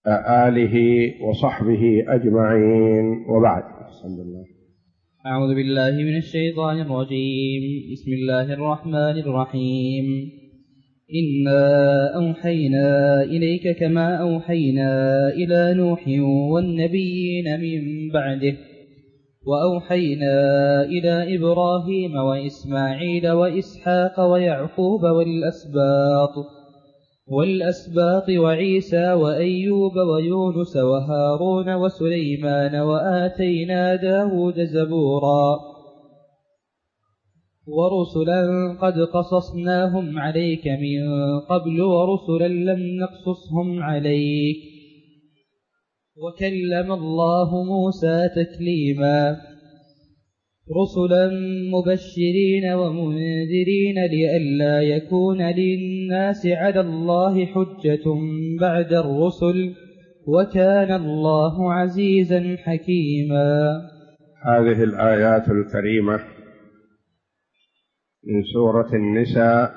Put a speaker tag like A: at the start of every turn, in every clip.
A: آله وصحبه أجمعين، وبعد. بسم الله.
B: أعوذ بالله من الشيطان الرجيم. بسم الله الرحمن الرحيم. إنا أوحينا إليك كما أوحينا إلى نوح والنبيين من بعده، وأوحينا إلى إبراهيم وإسماعيل وإسحاق ويعقوب والأسباط وعيسى وأيوب ويونس وهارون وسليمان، وآتينا داود زبورا، ورسلا قد قصصناهم عليك من قبل ورسلا لم نقصصهم عليك، وكلم الله موسى تكليما، رسلا مبشرين ومنذرين لئلا يكون للناس على الله حجة بعد الرسل، وكان الله عزيزا حكيما.
A: هذه الآيات الكريمة من سورة النساء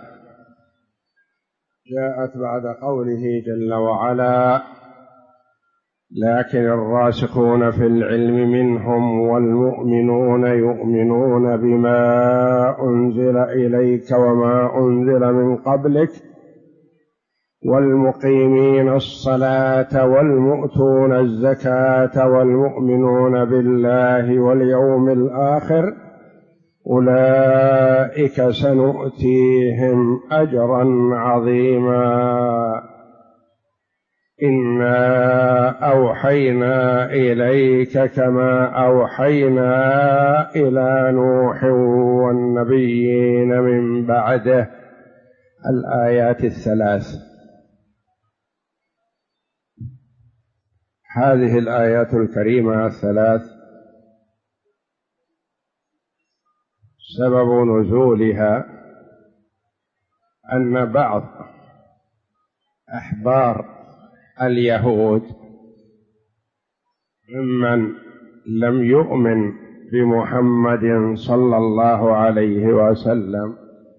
A: جاءت بعد قوله جل وعلا: لكن الراسخون في العلم منهم والمؤمنون يؤمنون بما أنزل إليك وما أنزل من قبلك والمقيمين الصلاة والمؤتون الزكاة والمؤمنون بالله واليوم الآخر أولئك سنؤتيهم أجرا عظيما. إنا أوحينا إليك كما أوحينا إلى نوح والنبيين من بعده. الآيات الثلاث. هذه الآيات الكريمة الثلاث سبب نزولها أن بعض أحبار اليهود ممن لم يؤمن بمحمد صلى الله عليه وسلم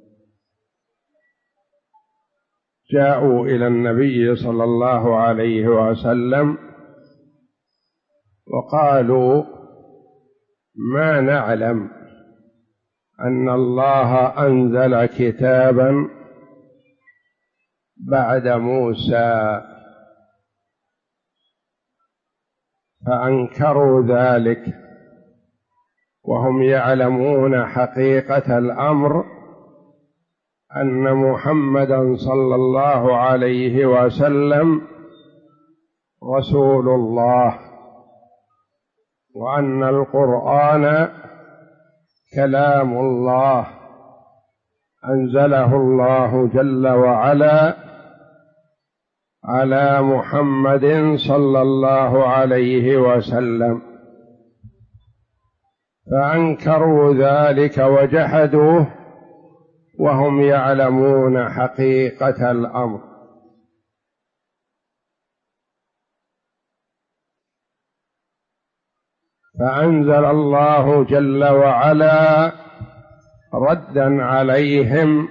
A: جاءوا إلى النبي صلى الله عليه وسلم وقالوا: ما نعلم أن الله أنزل كتابا بعد موسى، فأنكروا ذلك وهم يعلمون حقيقة الأمر أن محمدا صلى الله عليه وسلم رسول الله، وأن القرآن كلام الله أنزله الله جل وعلا على محمد صلى الله عليه وسلم، فأنكروا ذلك وجحدوه وهم يعلمون حقيقة الأمر. فأنزل الله جل وعلا ردا عليهم: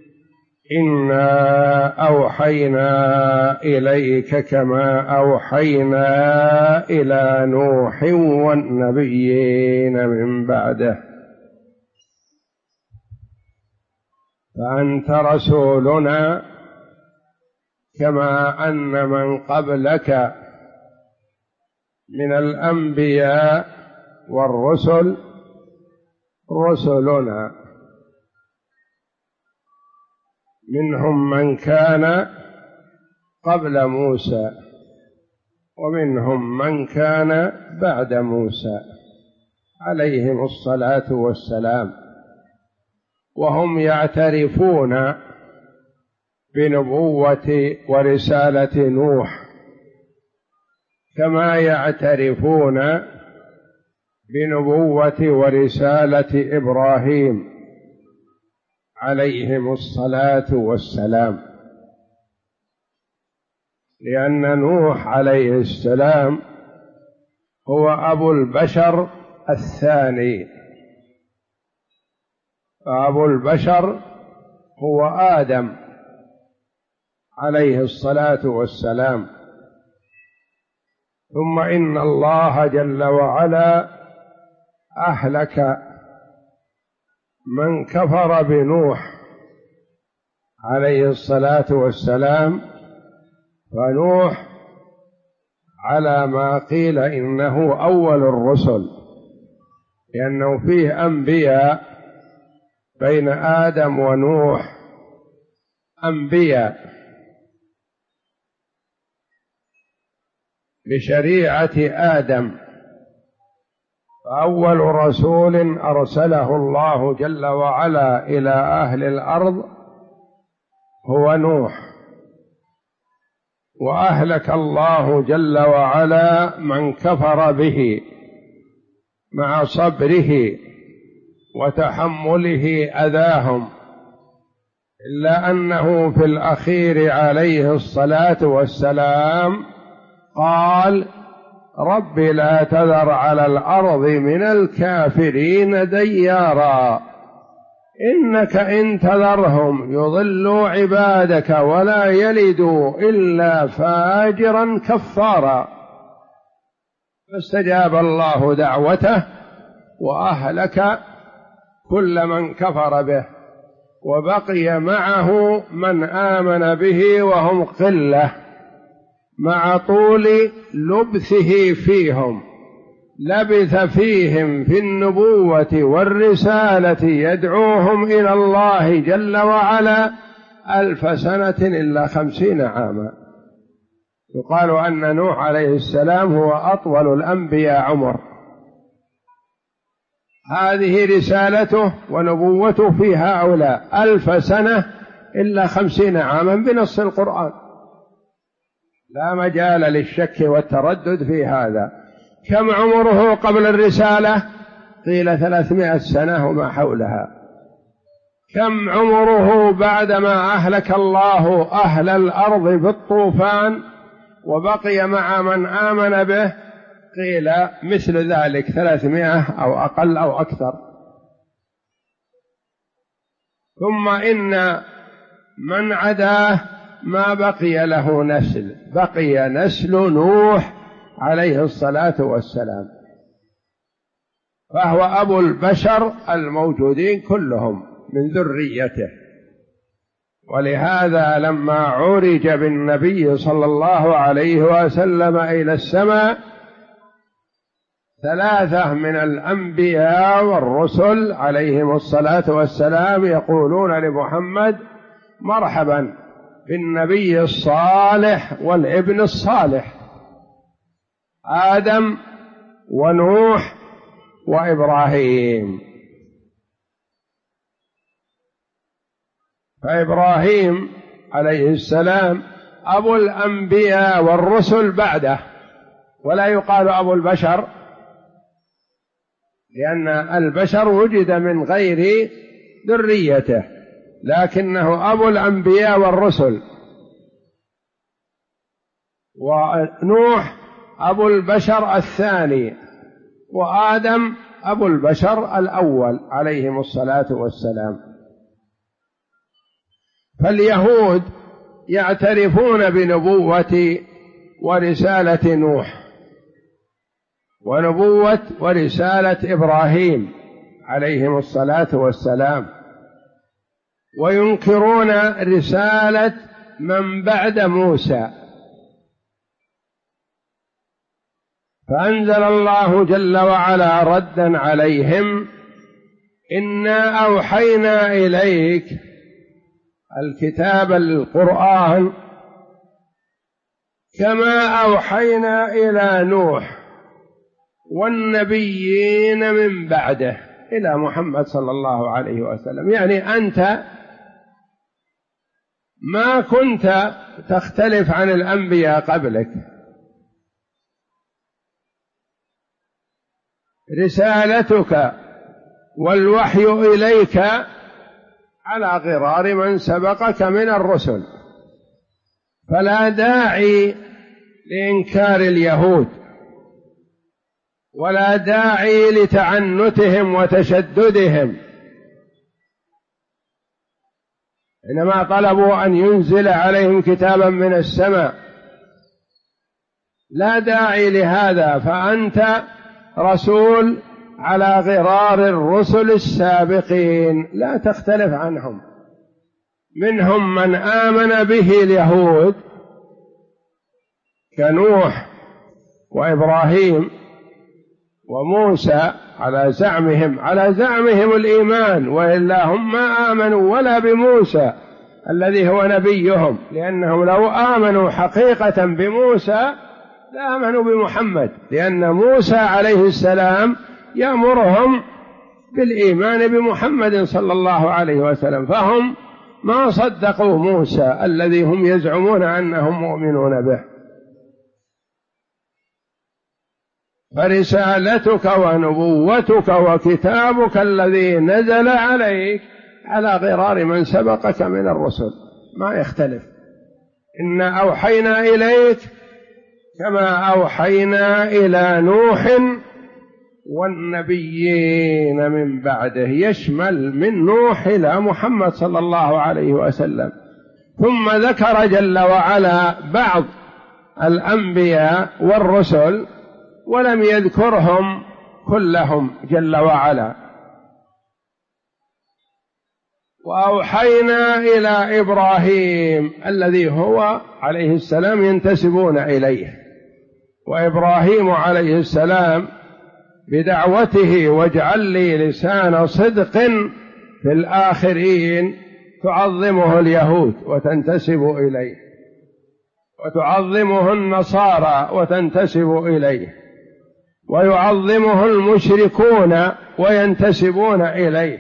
A: إنا أوحينا إليك كما أوحينا إلى نوح والنبيين من بعده، فأنت رسولنا كما أن من قبلك من الأنبياء والرسل رسلنا، منهم من كان قبل موسى ومنهم من كان بعد موسى عليهم الصلاة والسلام، وهم يعترفون بنبوة ورسالة نوح كما يعترفون بنبوة ورسالة إبراهيم عليهم الصلاة والسلام، لأن نوح عليه السلام هو أبو البشر الثاني، فأبو البشر هو آدم عليه الصلاة والسلام، ثم إن الله جل وعلا أهلك من كفر بنوح عليه الصلاة والسلام، فنوح على ما قيل إنه أول الرسل، لأنه فيه أنبياء بين آدم ونوح، أنبياء بشريعة آدم، فأول رسول أرسله الله جل وعلا إلى أهل الأرض هو نوح، وأهلك الله جل وعلا من كفر به مع صبره وتحمله أذاهم، إلا أنه في الأخير عليه الصلاة والسلام قال: رب لا تذر على الأرض من الكافرين ديارا، إنك إن تذرهم يضلوا عبادك ولا يلدوا إلا فاجرا كفارا. فاستجاب الله دعوته وأهلك كل من كفر به، وبقي معه من آمن به وهم قلة، مع طول لبثه فيهم، لبث فيهم في النبوة والرسالة يدعوهم إلى الله جل وعلا 1000 سنة إلا 50 عاما. يقال أن نوح عليه السلام هو أطول الأنبياء عمر، هذه رسالته ونبوته في هؤلاء 1000 سنة إلا 50 عاما بنص القرآن، لا مجال للشك والتردد في هذا. كم عمره قبل الرسالة؟ قيل 300 سنة وما حولها. كم عمره بعدما أهلك الله أهل الأرض بالطوفان وبقي مع من آمن به؟ قيل مثل ذلك 300 أو أقل أو أكثر. ثم إن من عداه ما بقي له نسل، بقي نسل نوح عليه الصلاة والسلام، فهو أبو البشر الموجودين كلهم من ذريته. ولهذا لما عرج بالنبي صلى الله عليه وسلم إلى السماء 3 من الأنبياء والرسل عليهم الصلاة والسلام يقولون لمحمد: مرحبا بالنبي الصالح والابن الصالح، آدم ونوح وإبراهيم. فإبراهيم عليه السلام أبو الأنبياء والرسل بعده، ولا يقال أبو البشر، لأن البشر وجد من غير ذريته، لكنه أبو الأنبياء والرسل. ونوح أبو البشر الثاني، وآدم أبو البشر الأول عليهم الصلاة والسلام. فاليهود يعترفون بنبوة ورسالة نوح ونبوة ورسالة إبراهيم عليهم الصلاة والسلام، وينكرون رسالة من بعد موسى. فأنزل الله جل وعلا ردا عليهم: إنا أوحينا إليك الكتاب القرآن كما أوحينا إلى نوح والنبيين من بعده إلى محمد صلى الله عليه وسلم. يعني أنت ما كنت تختلف عن الأنبياء قبلك، رسالتك والوحي إليك على غرار من سبقك من الرسل، فلا داعي لإنكار اليهود ولا داعي لتعنتهم وتشددهم، إنما طلبوا أن ينزل عليهم كتابا من السماء، لا داعي لهذا، فأنت رسول على غرار الرسل السابقين لا تختلف عنهم. منهم من آمن به اليهود كنوح وإبراهيم وموسى على زعمهم الإيمان، وإلا هم ما آمنوا ولا بموسى الذي هو نبيهم، لأنهم لو آمنوا حقيقة بموسى لآمنوا بمحمد، لأن موسى عليه السلام يأمرهم بالإيمان بمحمد صلى الله عليه وسلم، فهم ما صدقوا موسى الذي هم يزعمون أنهم مؤمنون به. فرسالتك ونبوتك وكتابك الذي نزل عليك على غرار من سبقك من الرسل، ما يختلف. إنا أوحينا إليك كما أوحينا إلى نوح والنبيين من بعده، يشمل من نوح إلى محمد صلى الله عليه وسلم. ثم ذكر جل وعلا بعض الأنبياء والرسل ولم يذكرهم كلهم جل وعلا. وأوحينا إلى إبراهيم الذي هو عليه السلام ينتسبون إليه، وإبراهيم عليه السلام بدعوته واجعل لي لسان صدق في الآخرين تعظمه اليهود وتنتسب إليه، وتعظمه النصارى وتنتسب إليه، ويعظمه المشركون وينتسبون إليه،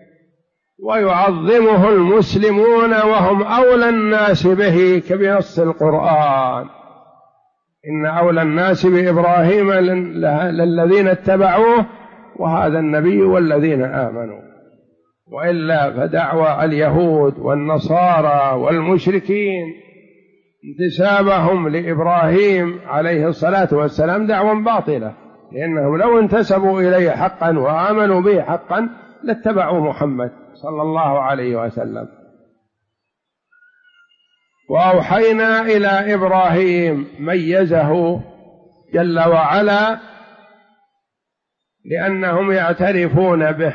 A: ويعظمه المسلمون وهم أولى الناس به كبنص القرآن: إن أولى الناس بإبراهيم للذين اتبعوه وهذا النبي والذين آمنوا. وإلا فدعوى اليهود والنصارى والمشركين انتسابهم لإبراهيم عليه الصلاة والسلام دعوى باطلة، لأنهم لو انتسبوا إليه حقا وآمنوا به حقا لاتبعوا محمد صلى الله عليه وسلم. وأوحينا إلى إبراهيم ميزه جل وعلا لأنهم يعترفون به.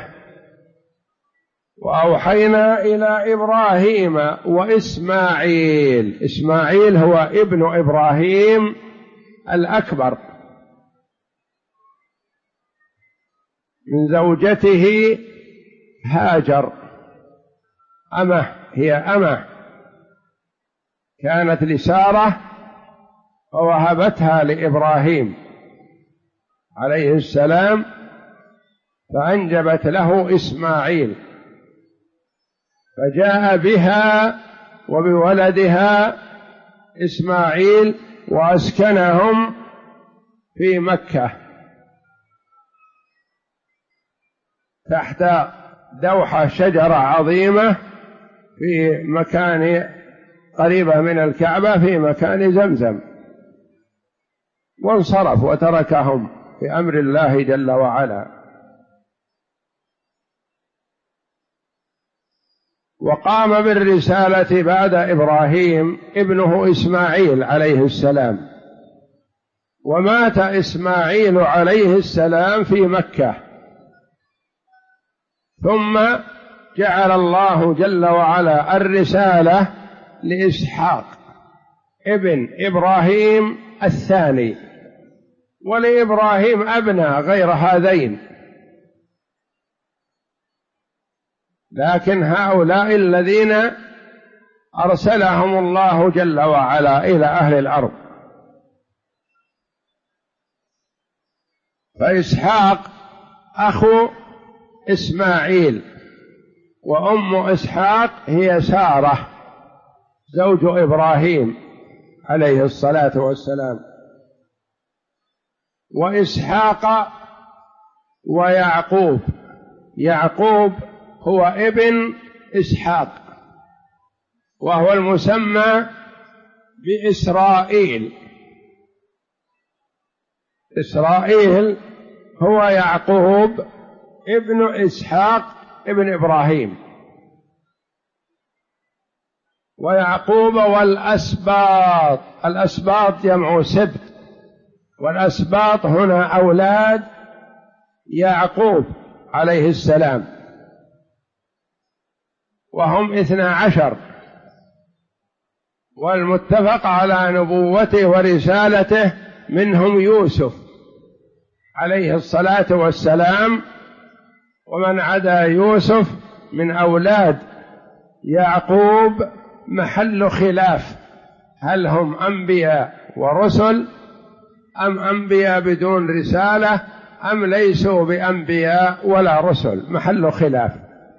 A: وأوحينا إلى إبراهيم وإسماعيل، إسماعيل هو ابن إبراهيم الأكبر من زوجته هاجر، هي أمه كانت لسارة فوهبتها لإبراهيم عليه السلام فأنجبت له إسماعيل، فجاء بها وبولدها إسماعيل وأسكنهم في مكة تحت دوحة شجرة عظيمة في مكان قريبة من الكعبة في مكان زمزم، وانصرف وتركهم في أمر الله جل وعلا. وقام بالرسالة بعد إبراهيم ابنه إسماعيل عليه السلام، ومات إسماعيل عليه السلام في مكة، ثم جعل الله جل وعلا الرسالة لإسحاق ابن إبراهيم الثاني، ولإبراهيم أبناء غير هذين، لكن هؤلاء الذين أرسلهم الله جل وعلا إلى أهل الأرض. فإسحاق أخو إسماعيل، وأم إسحاق هي سارة زوج إبراهيم عليه الصلاة والسلام. وإسحاق ويعقوب، يعقوب هو ابن إسحاق وهو المسمى بإسرائيل، إسرائيل هو يعقوب ابن إسحاق ابن إبراهيم. ويعقوب والأسباط، الأسباط جمع سبط، والأسباط هنا أولاد يعقوب عليه السلام، وهم 12، والمتفق على نبوته ورسالته منهم يوسف عليه الصلاة والسلام، ومن عدا يوسف من أولاد يعقوب محل خلاف، هل هم أنبياء ورسل أم أنبياء بدون رسالة أم ليسوا بأنبياء ولا رسل، محل خلاف.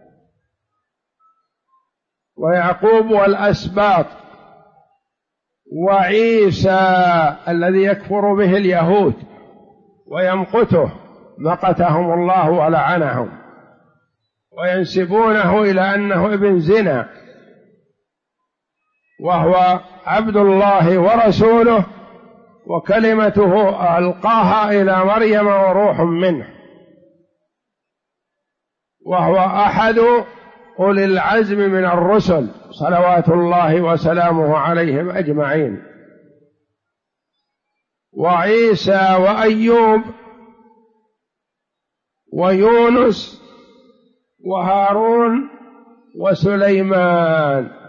A: ويعقوب والأسباط وعيسى الذي يكفر به اليهود ويمقته مقتهم الله ولعنهم، وينسبونه إلى أنه ابن زنا، وهو عبد الله ورسوله، وكلمته ألقاها إلى مريم وروح منه، وهو أحد أولي العزم من الرسل صلوات الله وسلامه عليهم أجمعين. وعيسى وأيوب ويونس وهارون وسليمان.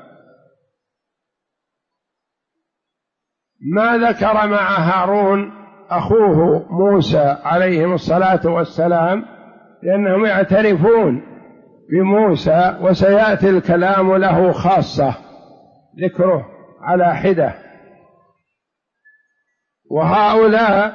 A: ما ذكر مع هارون أخوه موسى عليهم الصلاة والسلام، لأنهم يعترفون بموسى، وسيأتي الكلام له خاصة ذكره على حدة. وهؤلاء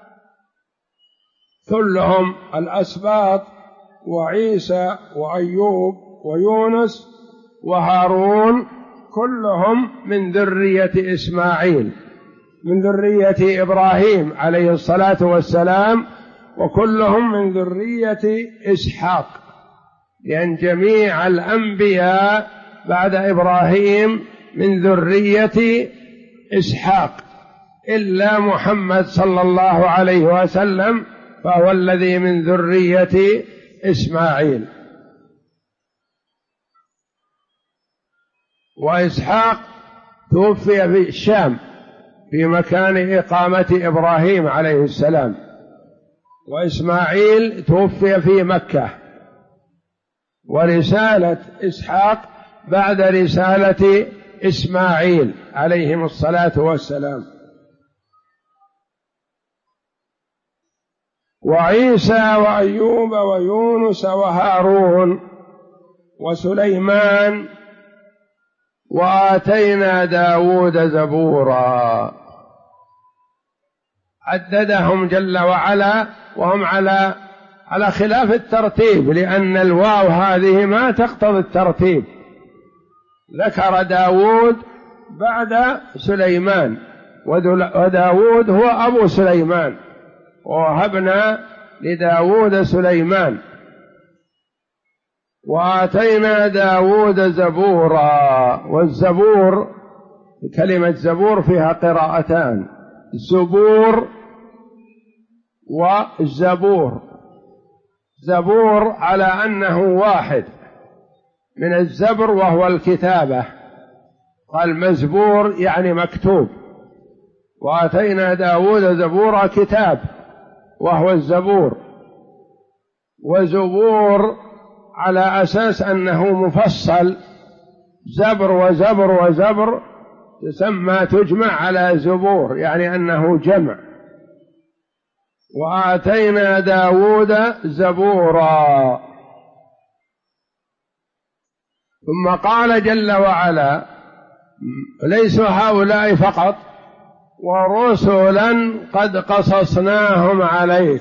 A: كلهم الأسباط وعيسى وأيوب ويونس وهارون كلهم من ذرية إسماعيل، من ذرية إبراهيم عليه الصلاة والسلام، وكلهم من ذرية إسحاق، لأن جميع الأنبياء بعد إبراهيم من ذرية إسحاق إلا محمد صلى الله عليه وسلم فهو الذي من ذرية إسماعيل. وإسحاق توفي في الشام في مكان إقامة إبراهيم عليه السلام، وإسماعيل توفي في مكة، ورسالة إسحاق بعد رسالة إسماعيل عليهم الصلاة والسلام. وعيسى وأيوب ويونس وهارون وسليمان، وآتينا داود زبورا. عددهم جل وعلا، وهم على خلاف الترتيب، لأن الواو هذه ما تقتضي الترتيب. ذكر داود بعد سليمان، وداود هو أبو سليمان، ووهبنا لداود سليمان. وآتينا داود زبورا. والزبور كلمة زبور فيها قراءتان، زبور والزبور. زبور على أنه واحد من الزبر وهو الكتابة، قال مزبور يعني مكتوب. وآتينا داود زبورا كتاب وهو الزبور. وزبور على أساس أنه مفصل، زبر وزبر وزبر تجمع على زبور، يعني أنه جمع. وآتينا داود زبورا. ثم قال جل وعلا: ليس هؤلاء فقط، ورسلا قد قصصناهم عليك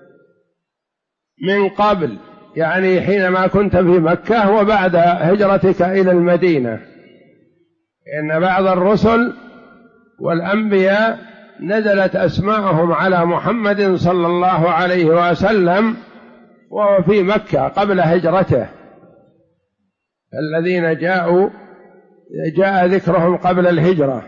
A: من قبل، يعني حينما كنت في مكة وبعد هجرتك إلى المدينة، إن بعض الرسل والأنبياء نزلت أسماءهم على محمد صلى الله عليه وسلم وهو في مكة قبل هجرته، الذين جاء ذكرهم قبل الهجرة.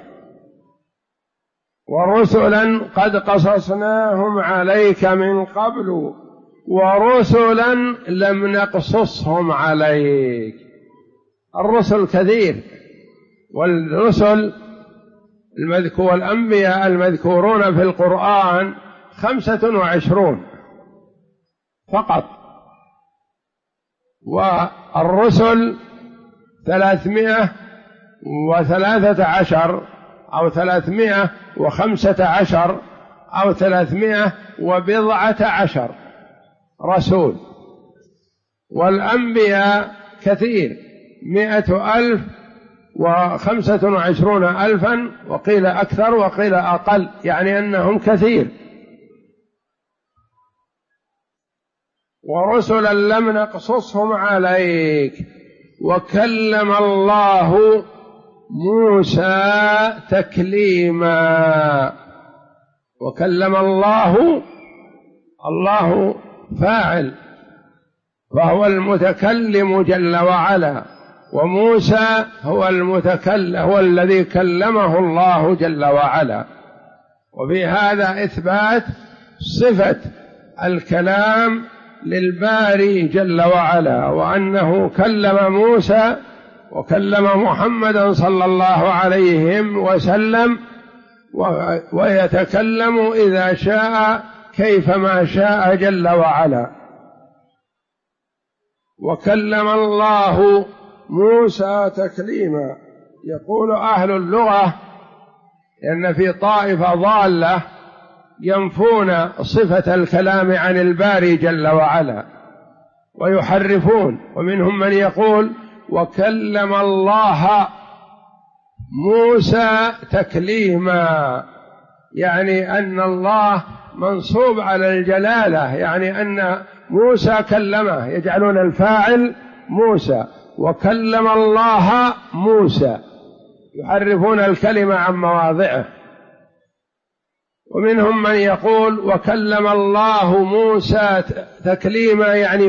A: ورسلا قد قصصناهم عليك من قبل ورسلا لم نقصصهم عليك. الرسل كثير، والرسل والأنبياء المذكورون في القرآن 25 فقط، والرسل 313 أو 315 أو 310 رسول، والأنبياء كثير 100,000 و25,000 وقيل أكثر وقيل أقل، يعني أنهم كثير. ورسلا لم نقصصهم عليك، وكلم الله موسى تكليما. وكلم الله فاعل، فهو المتكلم جل وعلا، وموسى هو المتكلم، هو الذي كلمه الله جل وعلا. وفي هذا إثبات صفة الكلام للباري جل وعلا، وأنه كلم موسى وكلم محمدا صلى الله عليه وسلم، ويتكلم إذا شاء كيفما شاء جل وعلا. وكلم الله موسى تكليما. يقول أهل اللغة إن في طائفة ضالة ينفون صفة الكلام عن الباري جل وعلا ويحرفون، ومنهم من يقول وكلم الله موسى تكليما، يعني أن الله منصوب على الجلالة، يعني أن موسى كلمه، يجعلون الفاعل موسى، وكلم الله موسى، يحرفون الكلمة عن مواضعه. ومنهم من يقول وكلم الله موسى تكليما، يعني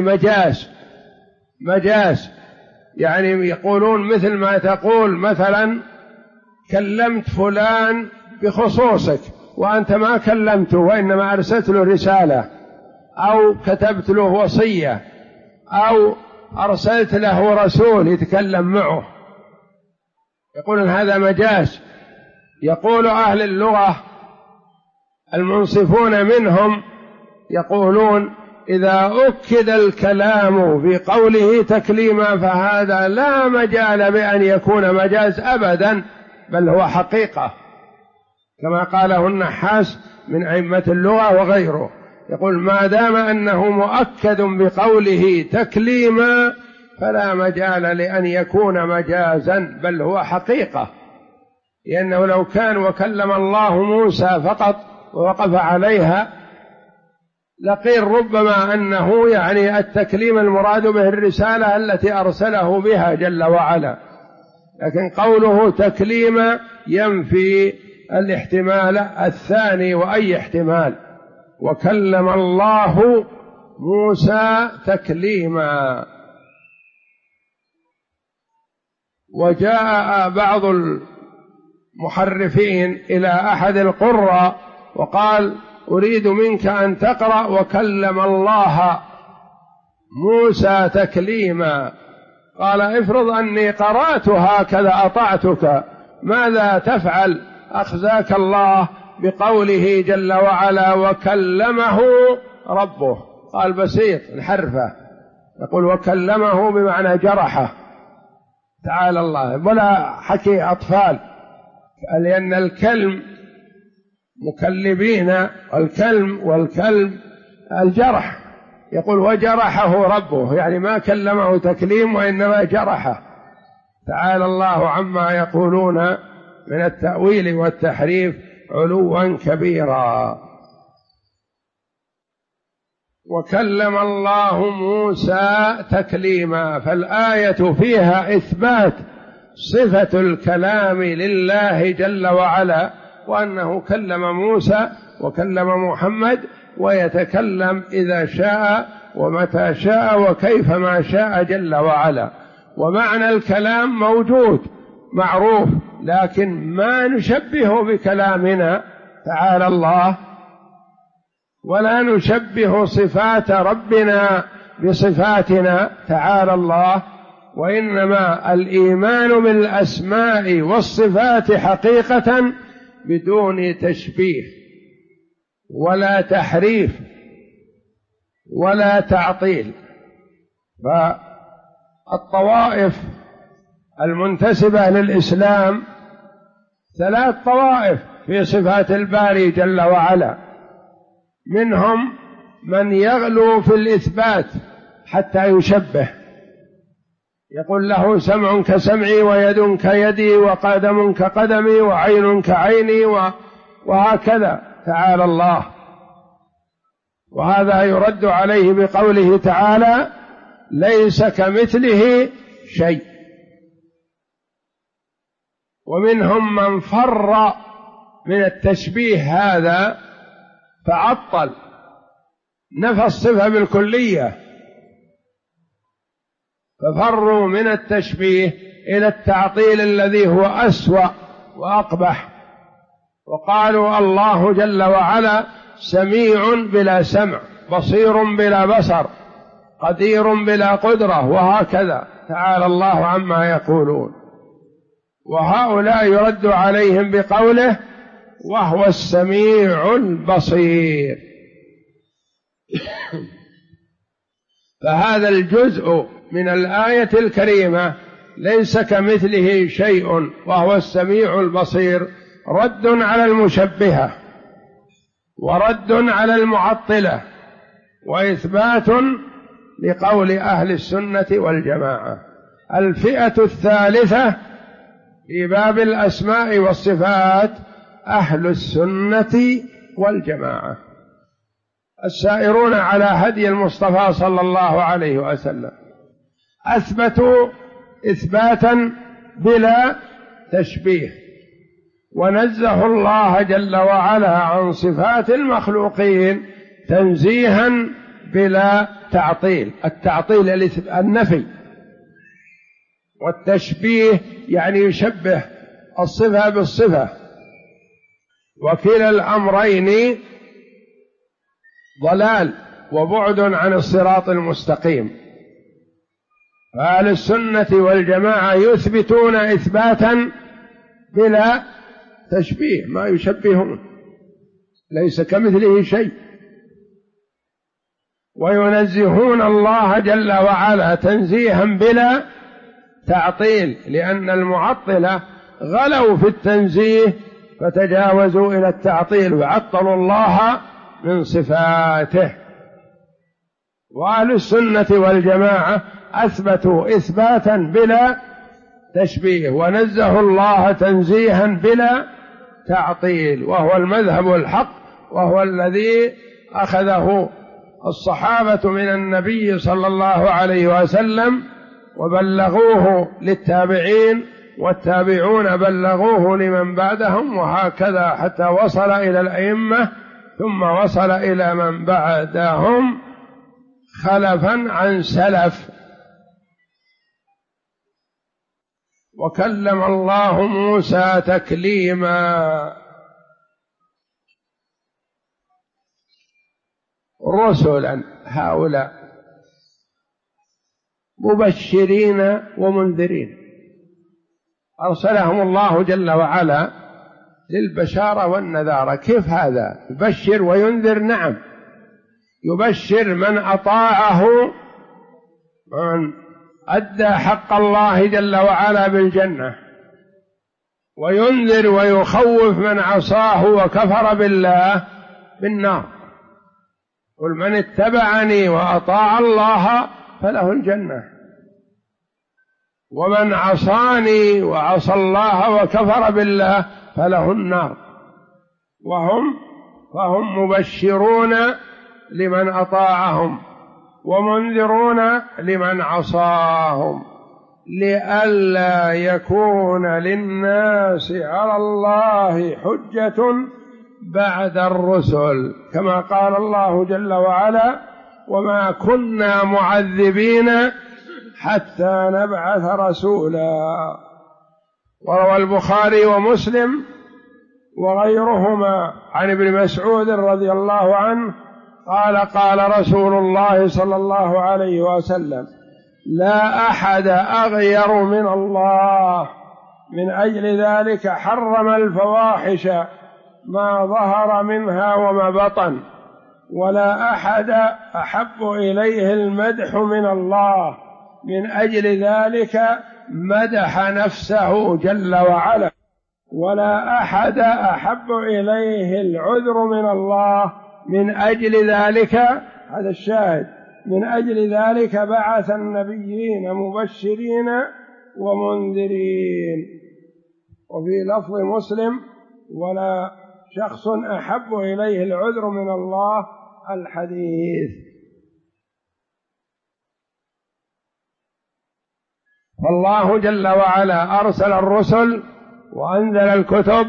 A: مجاز، يعني يقولون مثل ما تقول مثلا كلمت فلان بخصوصك وأنت ما كلمته، وإنما أرسلت له رسالة أو كتبت له وصية أو أرسلت له رسول يتكلم معه، يقولون هذا مجاز. يقول أهل اللغة المنصفون منهم يقولون إذا أكد الكلام في قوله تكليما فهذا لا مجال بأن يكون مجاز أبدا، بل هو حقيقة، كما قاله النحاس من أئمة اللغة وغيره، يقول ما دام أنه مؤكد بقوله تكليما فلا مجال لأن يكون مجازا، بل هو حقيقة، لأنه لو كان وكلم الله موسى فقط ووقف عليها لقيل ربما أنه يعني التكليم المراد به الرسالة التي أرسله بها جل وعلا، لكن قوله تكليما ينفي الاحتمال الثاني وأي احتمال. وكلم الله موسى تكليما. وجاء بعض المحرفين إلى أحد القراء وقال أريد منك أن تقرأ وكلم الله موسى تكليما، قال افرض أني قرأت هكذا أطعتك، ماذا تفعل؟ أخزاك الله بقوله جل وعلا وكلمه ربه. قال بسيط نحرفه، يقول وكلمه بمعنى جرحه، تعالى الله، ولا حكي أطفال، لأن الكلم مكلبين، والكلم الجرح، يقول وجرحه ربه، يعني ما كلمه تكليم وإنما جرحه، تعالى الله عما يقولون من التأويل والتحريف علوا كبيرا. وكلم الله موسى تكليما، فالآية فيها إثبات صفة الكلام لله جل وعلا، وأنه كلم موسى وكلم محمد، ويتكلم إذا شاء ومتى شاء وكيفما شاء جل وعلا. ومعنى الكلام موجود معروف، لكن ما نشبه بكلامنا تعالى الله، ولا نشبه صفات ربنا بصفاتنا تعالى الله، وإنما الإيمان بالأسماء والصفات حقيقة بدون تشبيه ولا تحريف ولا تعطيل. فالطوائف المنتسبة للإسلام 3 طوائف في صفات الباري جل وعلا، منهم من يغلو في الإثبات حتى يشبه، يقول له سمع كسمعي ويد كيدي وقدم كقدمي وعين كعيني وهكذا تعالى الله. وهذا يرد عليه بقوله تعالى ليس كمثله شيء. ومنهم من فر من التشبيه هذا فعطل، نفى الصفة بالكلية، ففروا من التشبيه إلى التعطيل الذي هو أسوأ وأقبح، وقالوا الله جل وعلا سميع بلا سمع، بصير بلا بصر، قدير بلا قدرة، وهكذا تعالى الله عما يقولون. وهؤلاء يرد عليهم بقوله وهو السميع البصير. فهذا الجزء من الآية الكريمة ليس كمثله شيء وهو السميع البصير رد على المشبهة ورد على المعطلة وإثبات لقول أهل السنة والجماعة. الفئة الثالثة في باب الأسماء والصفات أهل السنة والجماعة، السائرون على هدي المصطفى صلى الله عليه وسلم، أثبتوا إثباتا بلا تشبيه، ونزهوا الله جل وعلا عن صفات المخلوقين تنزيها بلا تعطيل. التعطيل النفي، والتشبيه يعني يشبه الصفة بالصفة، وكلا الأمرين ضلال وبعد عن الصراط المستقيم. فأهل السنة والجماعة يثبتون إثباتا بلا تشبيه، ما يشبهون، ليس كمثله شيء، وينزهون الله جل وعلا تنزيها بلا تعطيل، لأن المعطلة غلوا في التنزيه فتجاوزوا إلى التعطيل وعطلوا الله من صفاته. وأهل السنة والجماعة أثبتوا إثباتا بلا تشبيه ونزهوا الله تنزيها بلا تعطيل، وهو المذهب الحق، وهو الذي أخذه الصحابة من النبي صلى الله عليه وسلم وبلغوه للتابعين، والتابعون بلغوه لمن بعدهم، وهكذا حتى وصل إلى الأئمة، ثم وصل إلى من بعدهم خلفا عن سلف. وكلم الله موسى تكليما. رسلا هؤلاء مبشرين ومنذرين، أرسلهم الله جل وعلا للبشارة والنذارة. كيف هذا؟ يبشر وينذر؟ نعم، يبشر من أطاعه، من أدى حق الله جل وعلا بالجنة، وينذر ويخوف من عصاه وكفر بالله بالنار. قل من اتبعني وأطاع الله فله الجنة، ومن عصاني وعصى الله وكفر بالله فله النار. فهم مبشرون لمن أطاعهم ومنذرون لمن عصاهم، لئلا يكون للناس على الله حجة بعد الرسل، كما قال الله جل وعلا وما كنا معذبين حتى نبعث رسولا. وروى البخاري ومسلم وغيرهما عن ابن مسعود رضي الله عنه قال قال رسول الله صلى الله عليه وسلم لا أحد أغير من الله من أجل ذلك حرم الفواحش ما ظهر منها وما بطن، ولا أحد أحب إليه المدح من الله، من أجل ذلك مدح نفسه جل وعلا. ولا أحد أحب إليه العذر من الله، من أجل ذلك هذا الشاهد، من أجل ذلك بعث النبيين مبشرين ومنذرين. وفي لفظ مسلم: ولا شخص أحب إليه العذر من الله الحديث. فالله جل وعلا أرسل الرسل وأنزل الكتب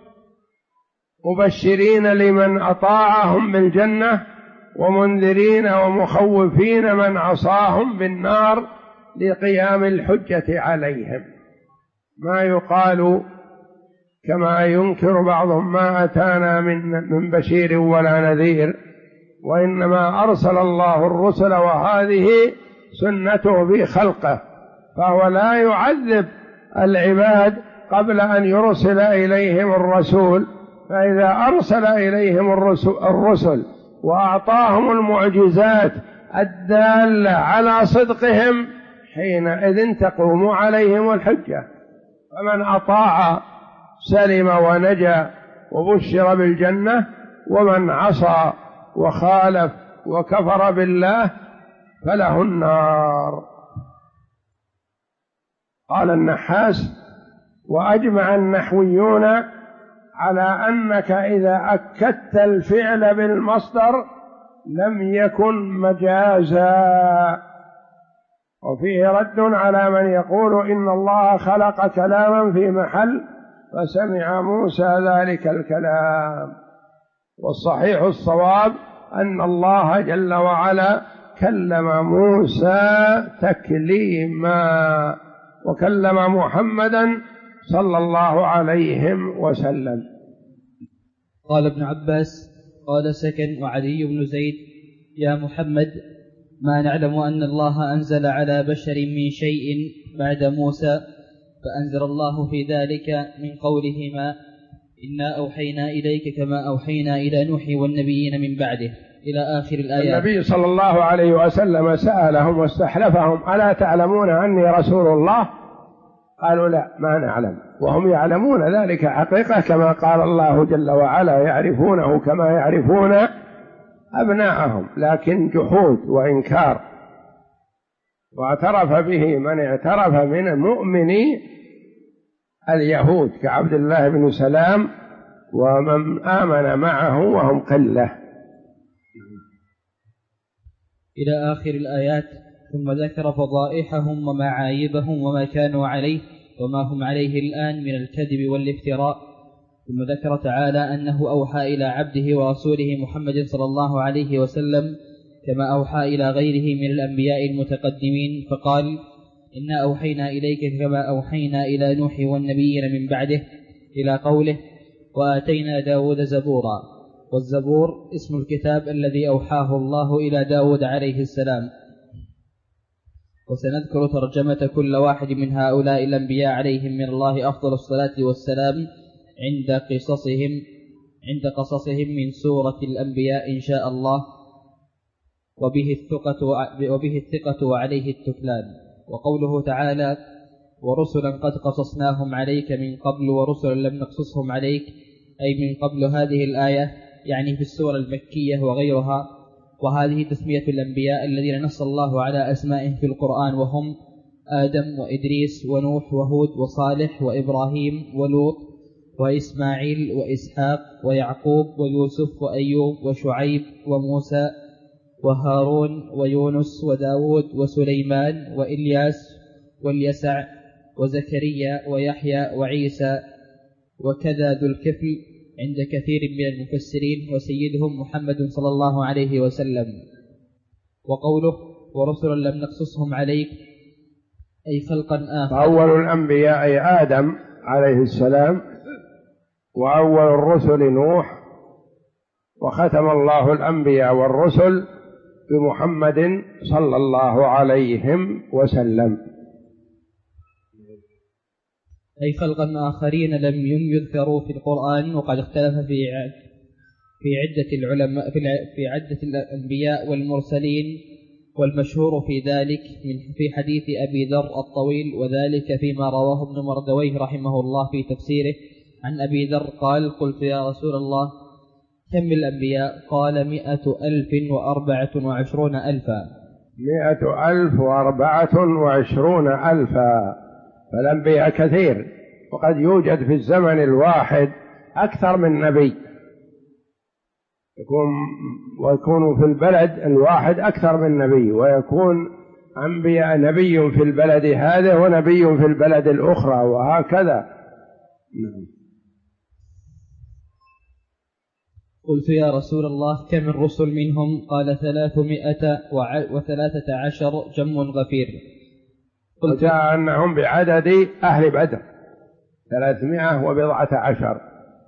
A: مبشرين لمن أطاعهم بالجنة، ومنذرين ومخوفين من عصاهم بالنار، لقيام الحجة عليهم. ما يقال كما ينكر بعضهم: ما أتانا من بشير ولا نذير، وإنما أرسل الله الرسل، وهذه سنته في خلقه، فهو لا يعذب العباد قبل أن يرسل إليهم الرسول. فإذا أرسل إليهم الرسل وأعطاهم المعجزات الدالة على صدقهم، حينئذ تقوم عليهم الحجة. فمن أطاع سلم ونجا وبشر بالجنة، ومن عصى وخالف وكفر بالله فله النار. قال النحاس: وأجمع النحويون على أنك إذا أكدت الفعل بالمصدر لم يكن مجازا. وفيه رد على من يقول إن الله خلق كلاما في محل فسمع موسى ذلك الكلام. والصحيح الصواب أن الله جل وعلا كلم موسى تكليما، وكلم محمدا صلى الله عليه وسلم.
B: قال ابن عباس: قال سكن وعلي بن زيد: يا محمد، ما نعلم أن الله أنزل على بشر من شيء بعد موسى، فأنزل الله في ذلك من قولهما: إنا أوحينا إليك كما أوحينا إلى نوح والنبيين من بعده، إلى آخر الآيات.
A: النبي صلى الله عليه وسلم سألهم واستحلفهم: ألا تعلمون أني رسول الله؟ قالوا: لا، ما نعلم. وهم يعلمون ذلك حقيقة، كما قال الله جل وعلا: يعرفونه كما يعرفون أبناءهم، لكن جحود وإنكار. واعترف به من اعترف من مؤمني اليهود كعبد الله بن سلام ومن آمن معه وهم قلة.
B: إلى آخر الآيات. ثم ذكر فضائحهم ومعايبهم وما كانوا عليه وما هم عليه الآن من الكذب والافتراء. ثم ذكر تعالى أنه أوحى إلى عبده ورسوله محمد صلى الله عليه وسلم كما أوحى إلى غيره من الأنبياء المتقدمين، فقال: إنا أوحينا إليك كما أوحينا إلى نوح والنبيين من بعده، إلى قوله: وآتينا داود زبورا. والزبور اسم الكتاب الذي أوحاه الله إلى داود عليه السلام. وسنذكر ترجمة كل واحد من هؤلاء الأنبياء عليهم من الله أفضل الصلاة والسلام عند قصصهم من سورة الأنبياء إن شاء الله، وبه الثقة وعليه التكلان. وقوله تعالى: ورسلا قد قصصناهم عليك من قبل ورسلا لم نقصصهم عليك، أي من قبل هذه الآية، يعني في السورة المكية وغيرها. وهذه تسمية الأنبياء الذين نص الله على أسمائهم في القرآن، وهم آدم وإدريس ونوح وهود وصالح وإبراهيم ولوط وإسماعيل وإسحاق ويعقوب ويوسف وأيوب وشعيب وموسى وهارون ويونس وداود وسليمان وإلياس واليسع وزكريا ويحيى وعيسى، وكذا ذو الكفل عند كثير من المفسرين، وسيدهم محمد صلى الله عليه وسلم. وقوله: ورسلا لم نقصصهم عليك، أي خلقا آخر.
A: أول الأنبياء آدم عليه السلام، وأول الرسل نوح، وختم الله الأنبياء والرسل بمحمد صلى الله عليه وسلم.
B: أي خلقا آخرين لم يذكروا في القرآن. وقد اختلف في عدة العلماء في عدة الأنبياء والمرسلين، والمشهور في ذلك في حديث أبي ذر الطويل، وذلك فيما رواه ابن مردويه رحمه الله في تفسيره عن أبي ذر قال: قلت يا رسول الله كم الأنبياء؟ قال 124,000.
A: 124,000. فالأنبياء كثير، وقد يوجد في الزمن الواحد أكثر من نبي، ويكون في البلد الواحد أكثر من نبي، ويكون نبي في البلد هذا ونبي في البلد الأخرى، وهكذا.
B: قلت يا رسول الله كم الرسل منهم؟ قال 313 جم غفير.
A: قلت أنهم بعدد أهل بدر 314.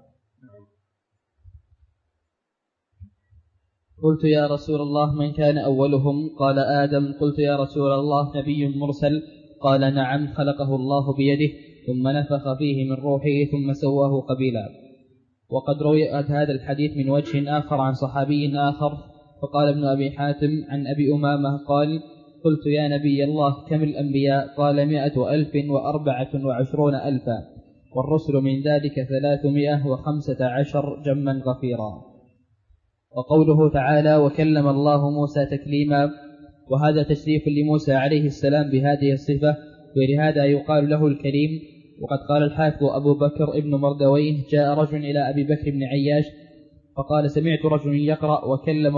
B: قلت يا رسول الله من كان أولهم؟ قال آدم. قلت يا رسول الله نبي مرسل؟ قال نعم، خلقه الله بيده ثم نفخ فيه من روحه ثم سواه قبيلا. وقد روي هذا الحديث من وجه آخر عن صحابي آخر، فقال ابن أبي حاتم عن أبي أمامة قال: قلت يا نبي الله كم الأنبياء؟ قال 124,000، والرسل من ذلك 315 جما غفيرا. وقوله تعالى: وكلم الله موسى تكليما، وهذا تشريف لموسى عليه السلام بهذه الصفة، ولهذا يقال له الكريم. وقد قال الحافظ أبو بكر ابن مردويه: جاء رجل إلى أبي بكر بن عياش فقال: سمعت رجل يقرأ وكلم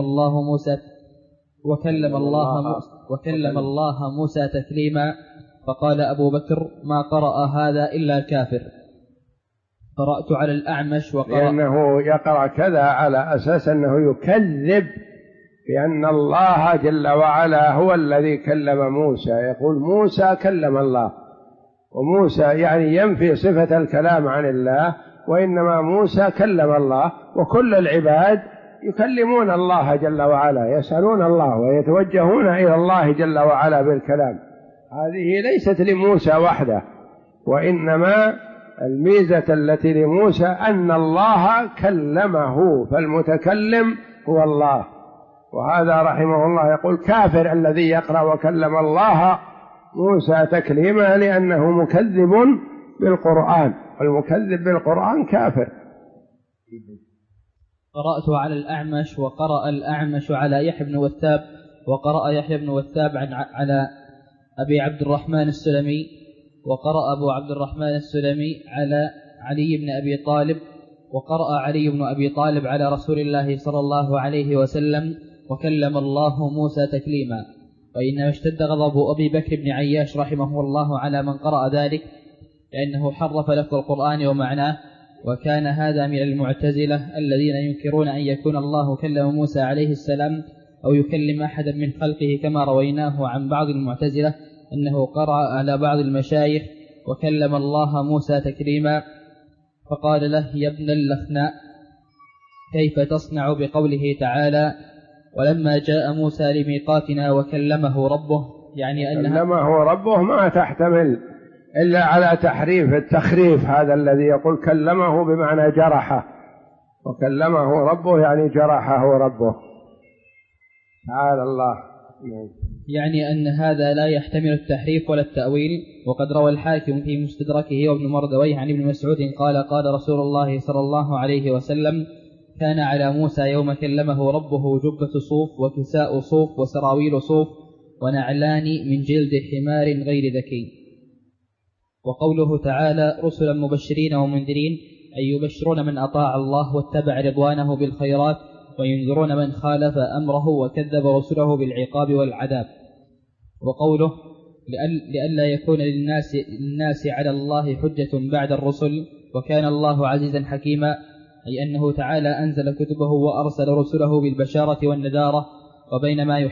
B: الله موسى تكليما. فقال أبو بكر: ما قرأ هذا إلا كافر. قرأت على الأعمش
A: لأنه يقرأ كذا على أساس أنه يكذب بأن الله جل وعلا هو الذي كلم موسى، يقول موسى كلم الله، وموسى يعني ينفي صفة الكلام عن الله، وإنما موسى كلم الله، وكل العباد يكلمون الله جل وعلا، يسألون الله ويتوجهون إلى الله جل وعلا بالكلام. هذه ليست لموسى وحده، وإنما الميزة التي لموسى أن الله كلمه، فالمتكلم هو الله. وهذا رحمه الله يقول: كافر الذي يقرأ وكلم الله موسى تكليما، لأنه مكذب بالقرآن، والمكذب بالقرآن كافر.
B: قرأت على الأعمش، وقرأ الأعمش على يحيى بن وثاب، وقرأ يحيى بن وثاب على أبي عبد الرحمن السلمي، وقرأ أبو عبد الرحمن السلمي على علي بن أبي طالب، وقرأ علي بن أبي طالب على رسول الله صلى الله عليه وسلم: وكلم الله موسى تكليما. وإنما اشتد غضب أبي بكر بن عياش رحمه الله على من قرأ ذلك، لأنه حرف لفظ القرآن ومعناه، وكان هذا من المعتزلة الذين ينكرون أن يكون الله كلم موسى عليه السلام أو يكلم أحدا من خلقه، كما رويناه عن بعض المعتزلة أنه قرأ على بعض المشايخ: وكلم الله موسى تكليما. فقال له: يا ابن اللخناء، كيف تصنع بقوله تعالى: ولما جاء موسى لميقاتنا وكلمه ربه؟ يعني أنها
A: كلمه ربه ما تحتمل إلا على التخريف، هذا الذي يقول كلمه بمعنى جرحه، وكلمه ربه يعني جرحه ربه تعالى الله.
B: يعني أن هذا لا يحتمل التحريف ولا التأويل. وقد روى الحاكم في مستدركه وابن مردويه عن ابن مسعود قال: قال رسول الله صلى الله عليه وسلم: كان على موسى يوم كلمه ربه جبة صوف وكساء صوف وسراويل صوف ونعلان من جلد حمار غير ذكي. وقوله تعالى: رسلا مبشرين ومنذرين، أي يبشرون من أطاع الله واتبع رضوانه بالخيرات، وينذرون من خالف أمره وكذب رسله بالعقاب والعذاب. وقوله: لئلا يكون للناس على الله حجة بعد الرسل، وكان الله عزيزا حكيما، أي أنه تعالى أنزل كتبه وأرسل رسله بالبشارة والنذارة، وبين ما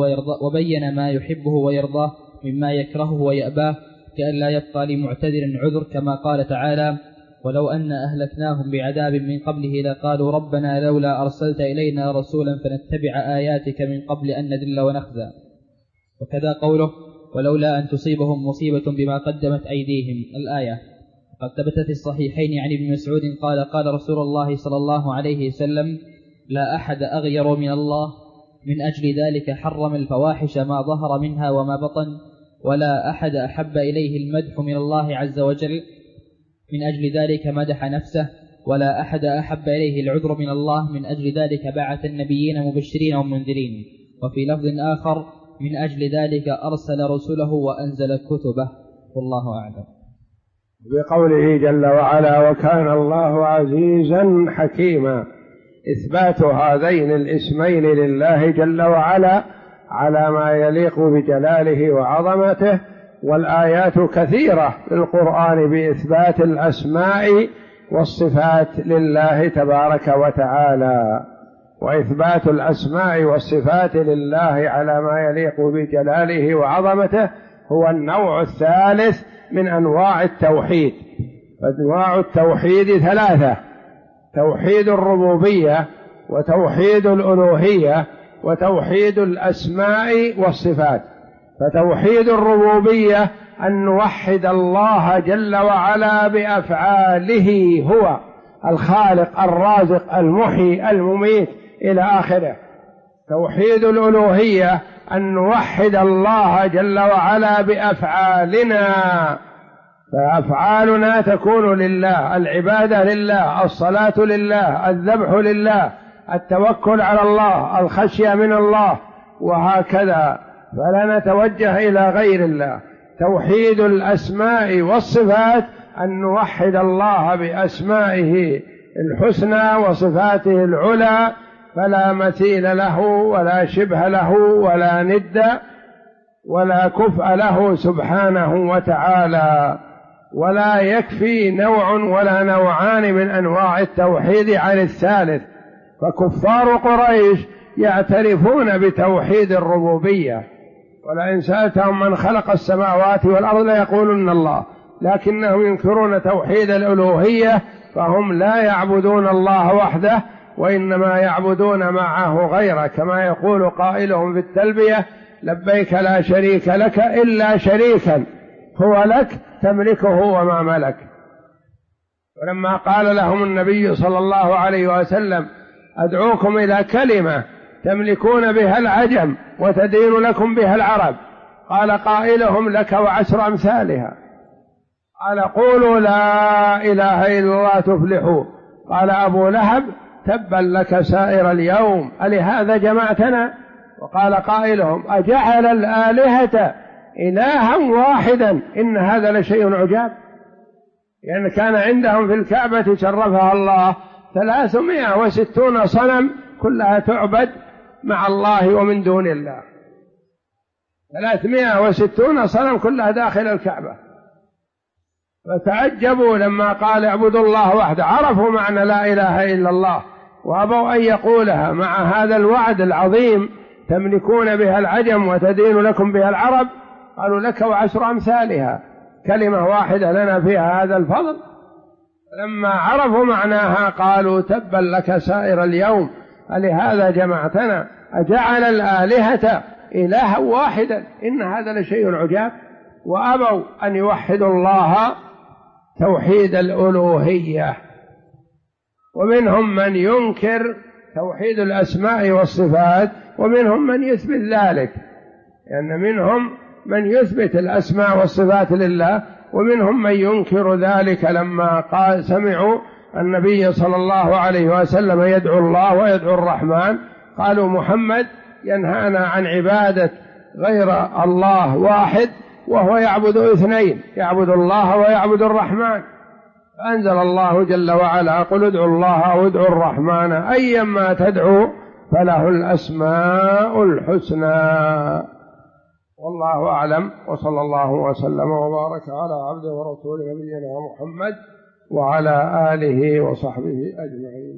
B: يحبه ويرضاه مما يكرهه ويأباه، كأن لا يبقى لمعتذر عذر، كما قال تعالى: ولو أن أهلكناهم بعذاب من قبله لقالوا ربنا لولا أرسلت إلينا رسولا فنتبع آياتك من قبل أن نذل ونخزى. وكذا قوله: ولولا أن تصيبهم مصيبة بما قدمت أيديهم، الآية. قد ثبت في الصحيحين عن ابن مسعود قال قال رسول الله صلى الله عليه وسلم: لا أحد أغير من الله، من أجل ذلك حرم الفواحش ما ظهر منها وما بطن، ولا أحد أحب إليه المدح من الله عز وجل، من أجل ذلك مدح نفسه، ولا أحد أحب إليه العذر من الله، من أجل ذلك بعث النبيين مبشرين ومنذرين. وفي لفظ آخر: من أجل ذلك أرسل رسله وأنزل كتبه. والله أعلم.
A: بقوله جل وعلا: وكان الله عزيزا حكيما، إثبات هذين الاسمين لله جل وعلا على ما يليق بجلاله وعظمته. والآيات كثيرة في القرآن بإثبات الأسماء والصفات لله تبارك وتعالى، وإثبات الأسماء والصفات لله على ما يليق بجلاله وعظمته هو النوع الثالث من أنواع التوحيد. أنواع التوحيد ثلاثة: توحيد الربوبية، وتوحيد الألوهية، وتوحيد الأسماء والصفات. فتوحيد الربوبية أن نوحد الله جل وعلا بأفعاله، هو الخالق الرازق المحيي المميت إلى آخره. توحيد الألوهية أن نوحد الله جل وعلا بأفعالنا، فأفعالنا تكون لله، العبادة لله، الصلاة لله، الذبح لله، التوكل على الله، الخشية من الله، وهكذا، فلا نتوجه إلى غير الله. توحيد الأسماء والصفات أن نوحد الله بأسمائه الحسنى وصفاته العلى، فلا مثيل له ولا شبه له ولا ند ولا كفء له سبحانه وتعالى. ولا يكفي نوع ولا نوعان من أنواع التوحيد عن الثالث. فكفار قريش يعترفون بتوحيد الربوبية، ولئن سألتهم من خلق السماوات والأرض ليقولن الله، لكنهم ينكرون توحيد الألوهية، فهم لا يعبدون الله وحده، وإنما يعبدون معه غيره، كما يقول قائلهم في التلبية: لبيك لا شريك لك إلا شريكا هو لك تملكه وما ملك. ولما قال لهم النبي صلى الله عليه وسلم: أدعوكم إلى كلمة تملكون بها العجم وتدين لكم بها العرب، قال قائلهم: لك وعشر أمثالها. قال: قولوا لا إله إلا الله تفلحوا. قال أبو لهب: تبا لك سائر اليوم ألهذا جمعتنا؟ وقال قائلهم: أجعل الآلهة إلها واحدا إن هذا لشيء عجاب. لأن كان عندهم في الكعبة شرفها الله 360 صنم كلها تعبد مع الله ومن دون الله، 360 صنم كلها داخل الكعبة. فتعجبوا لما قال اعبدوا الله وحده، عرفوا معنى لا إله إلا الله وأبوا أن يقولها مع هذا الوعد العظيم: تملكون بها العجم وتدين لكم بها العرب. قالوا: لك وعشر أمثالها، كلمة واحدة لنا فيها هذا الفضل. لما عرفوا معناها قالوا: تبا لك سائر اليوم ألهذا جمعتنا؟ أجعل الآلهة إلها واحدا إن هذا لشيء عجاب. وأبوا أن يوحدوا الله توحيد الألوهية. ومنهم من ينكر توحيد الأسماء والصفات، ومنهم من يثبت ذلك، لأن منهم من يثبت الأسماء والصفات لله، ومنهم من ينكر ذلك. لما سمعوا النبي صلى الله عليه وسلم يدعو الله ويدعو الرحمن، قالوا: محمد ينهانا عن عبادة غير الله واحد، وهو يعبد اثنين، يعبد الله ويعبد الرحمن. فأنزل الله جل وعلا: قل ادعوا الله أو ادعوا الرحمن أيما تدعوا فله الأسماء الحسنى. والله أعلم، وصلى الله وسلم وبارك على عبده ورسوله نبينا محمد وعلى آله وصحبه أجمعين.